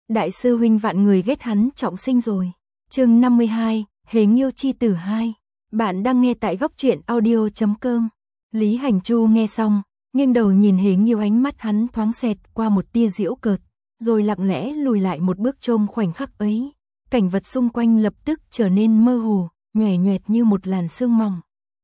đại sư huynh vạn người ghét hắn trọng sinh rồi. Chương 52, Hề Nghiêu chi tử 2. Bạn đang nghe tại góc truyện audio.com. Lý Hành Chu nghe xong, nghiêng đầu nhìn Hề Nghiêu, ánh mắt hắn thoáng xẹt qua một tia giễu cợt, rồi lặng lẽ lùi lại một bước. Trông khoảnh khắc ấy, cảnh vật xung quanh lập tức trở nên mơ hồ, nhòe nhoẹt như một làn sương mỏng.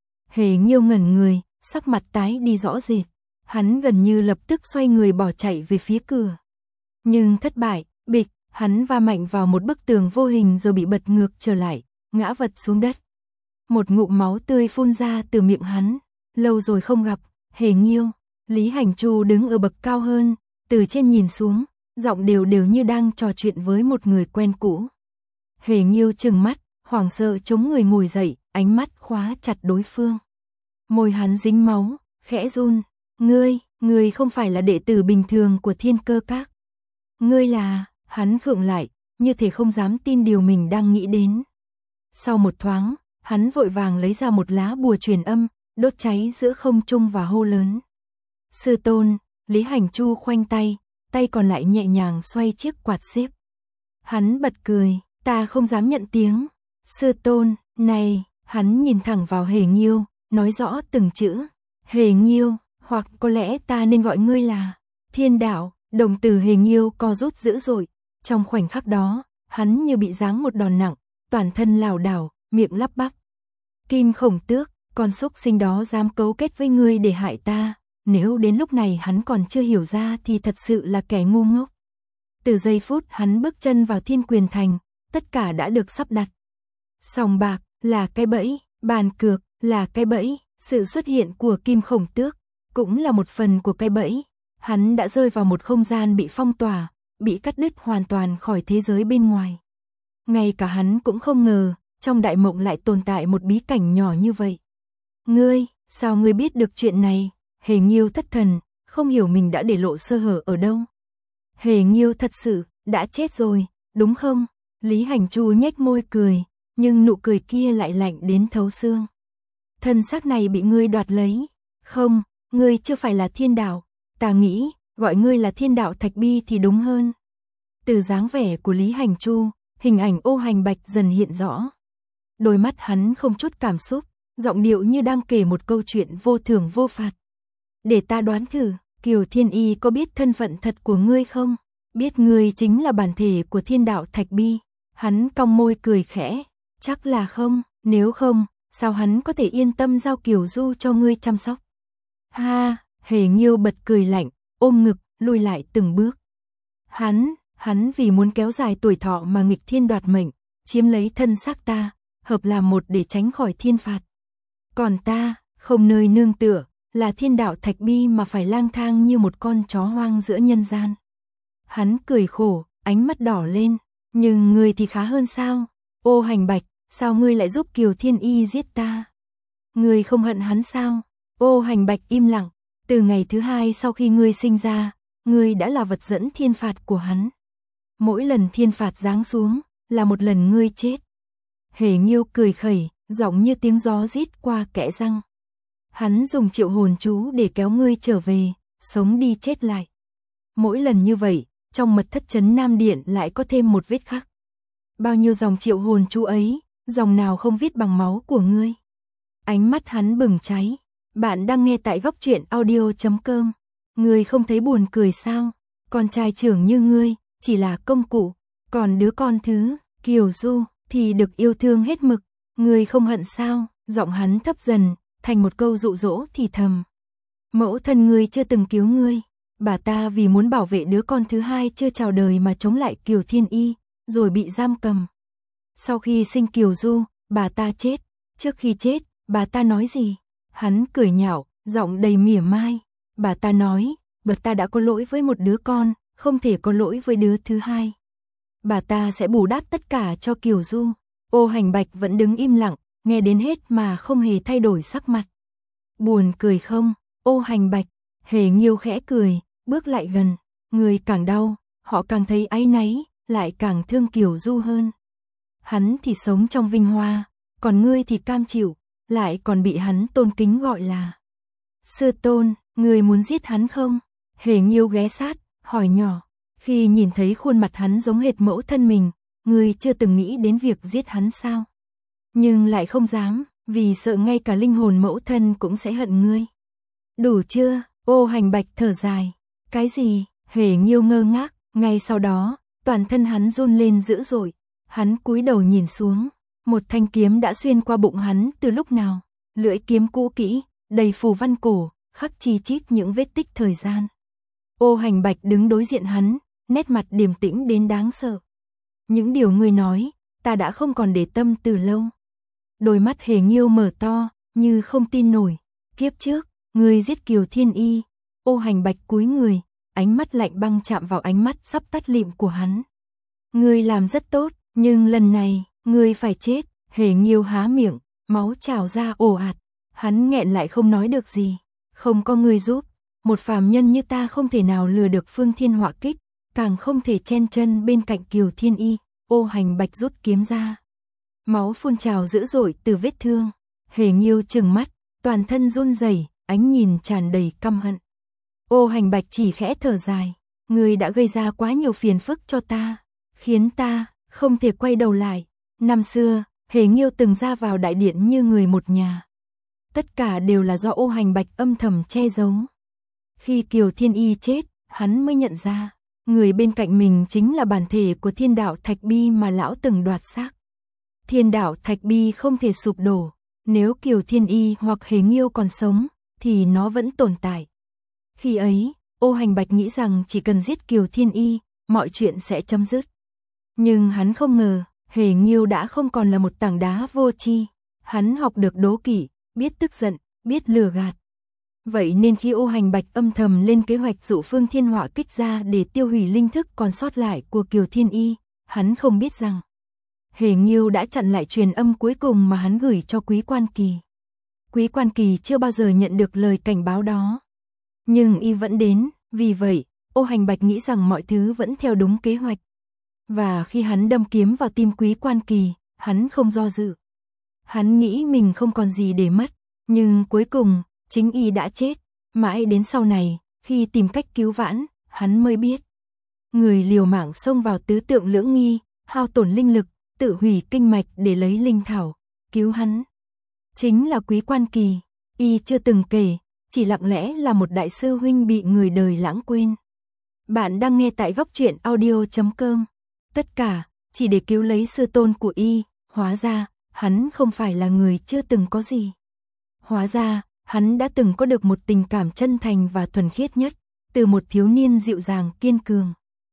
Hề Nghiêu ngẩn người, sắc mặt tái đi rõ rệt. Hắn gần như lập tức xoay người bỏ chạy về phía cửa. Nhưng thất bại, bịch, hắn va mạnh vào một bức tường vô hình rồi bị bật ngược trở lại, ngã vật xuống đất. Một ngụm máu tươi phun ra từ miệng hắn. Lâu rồi không gặp, Hề Nghiêu. Lý Hành Chu đứng ở bậc cao hơn, từ trên nhìn xuống, giọng đều đều như đang trò chuyện với một người quen cũ. Hề Nghiêu trừng mắt, hoảng sợ chống người ngồi dậy, ánh mắt khóa chặt đối phương. Môi hắn dính máu, khẽ run. Ngươi không phải là đệ tử bình thường của Thiên Cơ Các. Ngươi là, hắn khựng lại, như thể không dám tin điều mình đang nghĩ đến. Sau một thoáng, hắn vội vàng lấy ra một lá bùa truyền âm, đốt cháy giữa không trung và hô lớn. Sư tôn. Lý Hành Chu khoanh tay, tay còn lại nhẹ nhàng xoay chiếc quạt xếp. Hắn bật cười, ta không dám nhận tiếng. Sư tôn, này, hắn nhìn thẳng vào Hề Nghiêu, nói rõ từng chữ. Hề Nghiêu, hoặc có lẽ ta nên gọi ngươi là Thiên Đạo. Đồng tử Hề Nghiêu co rút dữ dội. Trong khoảnh khắc đó, hắn như bị giáng một đòn nặng, toàn thân lảo đảo, miệng lắp bắp. Kim Khổng Tước, con xúc sinh đó dám cấu kết với ngươi để hại ta. Nếu đến lúc này hắn còn chưa hiểu ra thì thật sự là kẻ ngu ngốc. Từ giây phút hắn bước chân vào Thiên Quyền Thành, tất cả đã được sắp đặt. Sòng bạc là cái bẫy, bàn cược là cái bẫy, sự xuất hiện của Kim Khổng Tước cũng là một phần của cái bẫy. Hắn đã rơi vào một không gian bị phong tỏa, bị cắt đứt hoàn toàn khỏi thế giới bên ngoài. Ngay cả hắn cũng không ngờ, trong đại mộng lại tồn tại một bí cảnh nhỏ như vậy. Ngươi, sao ngươi biết được chuyện này? Hề Nghiêu thất thần, không hiểu mình đã để lộ sơ hở ở đâu. Hề Nghiêu thật sự đã chết rồi, đúng không? Lý Hành Chu nhếch môi cười, nhưng nụ cười kia lại lạnh đến thấu xương. Thân xác này bị ngươi đoạt lấy. Không, ngươi chưa phải là Thiên Đạo. Ta nghĩ, gọi ngươi là Thiên Đạo Thạch Bi thì đúng hơn. Từ dáng vẻ của Lý Hành Chu, hình ảnh Ô Hành Bạch dần hiện rõ. Đôi mắt hắn không chút cảm xúc, giọng điệu như đang kể một câu chuyện vô thưởng vô phạt. Để ta đoán thử, Kiều Thiên Y có biết thân phận thật của ngươi không? Biết ngươi chính là bản thể của Thiên Đạo Thạch Bi. Hắn cong môi cười khẽ, chắc là không, nếu không, sao hắn có thể yên tâm giao Kiều Du cho ngươi chăm sóc? Ha, Hề Nghiêu bật cười lạnh, ôm ngực, lùi lại từng bước. Hắn vì muốn kéo dài tuổi thọ mà nghịch thiên đoạt mệnh, chiếm lấy thân xác ta, hợp làm một để tránh khỏi thiên phạt. Còn ta, không nơi nương tựa, là Thiên Đạo Thạch Bi mà phải lang thang như một con chó hoang giữa nhân gian. Hắn cười khổ, ánh mắt đỏ lên, nhưng ngươi thì khá hơn sao? Ô Hành Bạch, sao ngươi lại giúp Kiều Thiên Y giết ta? Ngươi không hận hắn sao? Ô Hành Bạch im lặng, từ ngày thứ 2 sau khi ngươi sinh ra, ngươi đã là vật dẫn thiên phạt của hắn. Mỗi lần thiên phạt giáng xuống, là một lần ngươi chết. Hề Nghiêu cười khẩy, giọng như tiếng gió rít qua kẽ răng. Hắn dùng triệu hồn chú để kéo ngươi trở về, sống đi chết lại. Mỗi lần như vậy, trong mật thất trấn Nam Điện lại có thêm một vết khắc. Bao nhiêu dòng triệu hồn chú ấy, dòng nào không viết bằng máu của ngươi? Ánh mắt hắn bừng cháy. Bạn đang nghe tại góc truyện audio.com. Ngươi không thấy buồn cười sao? Con trai trưởng như ngươi, chỉ là công cụ. Còn đứa con thứ, Kiều Du, thì được yêu thương hết mực. Ngươi không hận sao? Giọng hắn thấp dần, thành một câu dụ dỗ thì thầm. Mẫu thân ngươi chưa từng cứu ngươi. Bà ta vì muốn bảo vệ đứa con thứ 2 chưa chào đời mà chống lại Kiều Thiên Y, rồi bị giam cầm. Sau khi sinh Kiều Du, bà ta chết. Trước khi chết, bà ta nói gì? Hắn cười nhạo, giọng đầy mỉa mai. Bà ta nói, bà ta đã có lỗi với một đứa con, không thể có lỗi với đứa thứ 2. Bà ta sẽ bù đắp tất cả cho Kiều Du. Ô Hành Bạch vẫn đứng im lặng, nghe đến hết mà không hề thay đổi sắc mặt. Buồn cười không, Ô Hành Bạch? Hề Nghiêu khẽ cười, bước lại gần. Người càng đau, họ càng thấy áy náy, lại càng thương Kiều Du hơn. Hắn thì sống trong vinh hoa, còn ngươi thì cam chịu, lại còn bị hắn tôn kính gọi là sư tôn. Ngươi muốn giết hắn không? Hề Nghiêu ghé sát, hỏi nhỏ. Khi nhìn thấy khuôn mặt hắn giống hệt mẫu thân mình, ngươi chưa từng nghĩ đến việc giết hắn sao? Nhưng lại không dám, vì sợ ngay cả linh hồn mẫu thân cũng sẽ hận ngươi. Đủ chưa? Ô Hành Bạch thở dài. Cái gì? Hề Nghiêu ngơ ngác, ngay sau đó, toàn thân hắn run lên dữ dội. Hắn cúi đầu nhìn xuống, một thanh kiếm đã xuyên qua bụng hắn từ lúc nào. Lưỡi kiếm cũ kỹ, đầy phù văn cổ, khắc chi chít những vết tích thời gian. Ô Hành Bạch đứng đối diện hắn, nét mặt điềm tĩnh đến đáng sợ. Những điều ngươi nói, ta đã không còn để tâm từ lâu. Đôi mắt Hề Nghiêu mở to, như không tin nổi. Kiếp trước, ngươi giết Kiều Thiên Y. Ô Hành Bạch cúi người, ánh mắt lạnh băng chạm vào ánh mắt sắp tắt lịm của hắn. Ngươi làm rất tốt, nhưng lần này, ngươi phải chết. Hề Nghiêu há miệng, máu trào ra ồ ạt. Hắn nghẹn lại không nói được gì. Không có ngươi giúp, một phàm nhân như ta không thể nào lừa được Phương Thiên Họa Kích, càng không thể chen chân bên cạnh Kiều Thiên Y. Ô Hành Bạch rút kiếm ra. Máu phun trào dữ dội từ vết thương. Hề Nghiêu trừng mắt, toàn thân run rẩy, ánh nhìn tràn đầy căm hận. Ô Hành Bạch chỉ khẽ thở dài. Ngươi đã gây ra quá nhiều phiền phức cho ta, khiến ta không thể quay đầu lại. Năm xưa, Hề Nghiêu từng ra vào đại điện như người một nhà. Tất cả đều là do Ô Hành Bạch âm thầm che giấu. Khi Kiều Thiên Y chết, hắn mới nhận ra, người bên cạnh mình chính là bản thể của Thiên Đạo Thạch Bi mà lão từng đoạt xác. Thiên Đạo Thạch Bi không thể sụp đổ, nếu Kiều Thiên Y hoặc Hề Nghiêu còn sống, thì nó vẫn tồn tại. Khi ấy, Ô Hành Bạch nghĩ rằng chỉ cần giết Kiều Thiên Y, mọi chuyện sẽ chấm dứt. Nhưng hắn không ngờ, Hề Nghiêu đã không còn là một tảng đá vô tri. Hắn học được đố kỵ, biết tức giận, biết lừa gạt. Vậy nên khi Ô Hành Bạch âm thầm lên kế hoạch dụ Phương Thiên Họa Kích ra để tiêu hủy linh thức còn sót lại của Kiều Thiên Y, hắn không biết rằng Hề Nghiêu đã chặn lại truyền âm cuối cùng mà hắn gửi cho Quý Quan Kỳ. Quý Quan Kỳ chưa bao giờ nhận được lời cảnh báo đó. Nhưng y vẫn đến, vì vậy, Ô Hành Bạch nghĩ rằng mọi thứ vẫn theo đúng kế hoạch. Và khi hắn đâm kiếm vào tim Quý Quan Kỳ, hắn không do dự. Hắn nghĩ mình không còn gì để mất, nhưng cuối cùng, chính y đã chết. Mãi đến sau này, khi tìm cách cứu vãn, hắn mới biết. Người liều mạng xông vào tứ tượng lưỡng nghi, hao tổn linh lực, tự hủy kinh mạch để lấy linh thảo, cứu hắn. Chính là Quý Quan Kỳ, y chưa từng kể, chỉ lặng lẽ là một đại sư huynh bị người đời lãng quên. Bạn đang nghe tại góc truyện audio.com. Tất cả, chỉ để cứu lấy sư tôn của y, hóa ra, hắn không phải là người chưa từng có gì. Hóa ra, hắn đã từng có được một tình cảm chân thành và thuần khiết nhất, từ một thiếu niên dịu dàng kiên cường.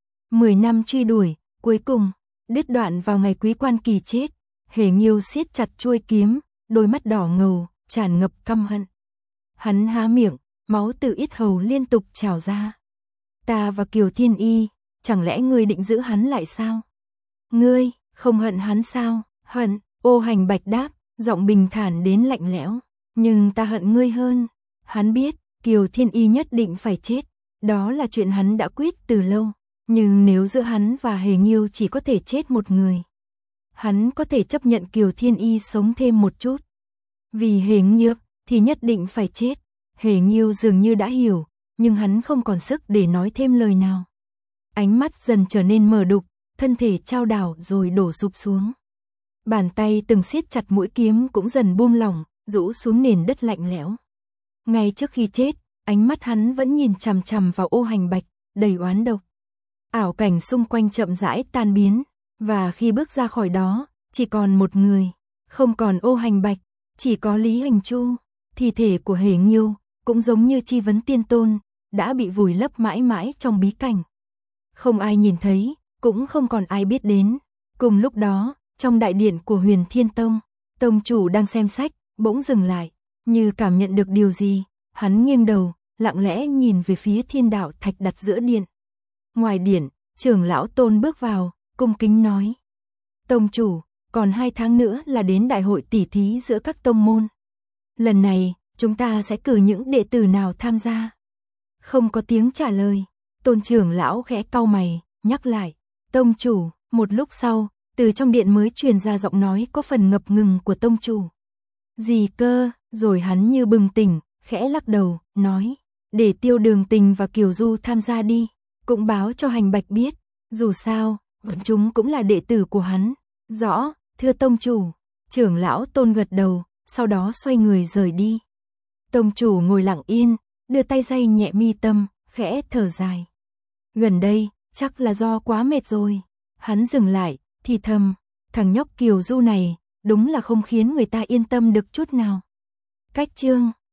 10 năm truy đuổi, cuối cùng, đứt đoạn vào ngày Quý Quan Kỳ chết. Hề Nghiêu siết chặt chuôi kiếm, đôi mắt đỏ ngầu, tràn ngập căm hận. Hắn há miệng, máu từ yết hầu liên tục trào ra. Ta và Kiều Thiên Y, chẳng lẽ ngươi định giữ hắn lại sao? Ngươi, không hận hắn sao? Hận, Ô Hành Bạch đáp, giọng bình thản đến lạnh lẽo. Nhưng ta hận ngươi hơn. Hắn biết, Kiều Thiên Y nhất định phải chết. Đó là chuyện hắn đã quyết từ lâu. Nhưng nếu giữa hắn và Hề Nghiêu chỉ có thể chết một người, hắn có thể chấp nhận Kiều Thiên Y sống thêm một chút. Vì Hề Nghiêu thì nhất định phải chết. Hề Nghiêu dường như đã hiểu, nhưng hắn không còn sức để nói thêm lời nào. Ánh mắt dần trở nên mờ đục, thân thể chao đảo rồi đổ sụp xuống. Bàn tay từng siết chặt mũi kiếm cũng dần buông lỏng, rũ xuống nền đất lạnh lẽo. Ngay trước khi chết, ánh mắt hắn vẫn nhìn chằm chằm vào Ô Hành Bạch, đầy oán độc. Ảo cảnh xung quanh chậm rãi tan biến, và khi bước ra khỏi đó, chỉ còn một người, không còn Ô Hành Bạch, chỉ có Lý Hành Chu. Thi thể của Hề Nghiêu, cũng giống như Chi Vấn Tiên Tôn, đã bị vùi lấp mãi mãi trong bí cảnh. Không ai nhìn thấy, cũng không còn ai biết đến. Cùng lúc đó, trong đại điện của Huyền Thiên Tông, tông chủ đang xem sách, bỗng dừng lại, như cảm nhận được điều gì, hắn nghiêng đầu, lặng lẽ nhìn về phía Thiên Đạo Thạch đặt giữa điện. Ngoài điện, trưởng lão Tôn bước vào, cung kính nói: Tông chủ, còn 2 tháng nữa là đến đại hội tỷ thí giữa các tông môn. Lần này, chúng ta sẽ cử những đệ tử nào tham gia? Không có tiếng trả lời. Tôn trưởng lão khẽ cau mày, nhắc lại: Tông chủ. Một lúc sau, từ trong điện mới truyền ra giọng nói có phần ngập ngừng của tông chủ. Gì cơ? Rồi hắn như bừng tỉnh, khẽ lắc đầu, nói: để Tiêu Đường Tình và Kiều Du tham gia đi. cũng báo cho Hành Bạch biết, dù sao, bọn chúng cũng là đệ tử của hắn. Rõ, thưa tông chủ. Trưởng lão Tôn gật đầu, sau đó xoay người rời đi. Tông chủ ngồi lặng yên, đưa tay day nhẹ mi tâm, khẽ thở dài. Gần đây, chắc là do quá mệt rồi. Hắn dừng lại, thì thầm, thằng nhóc Kiều Du này, đúng là không khiến người ta yên tâm được chút nào. Cách chương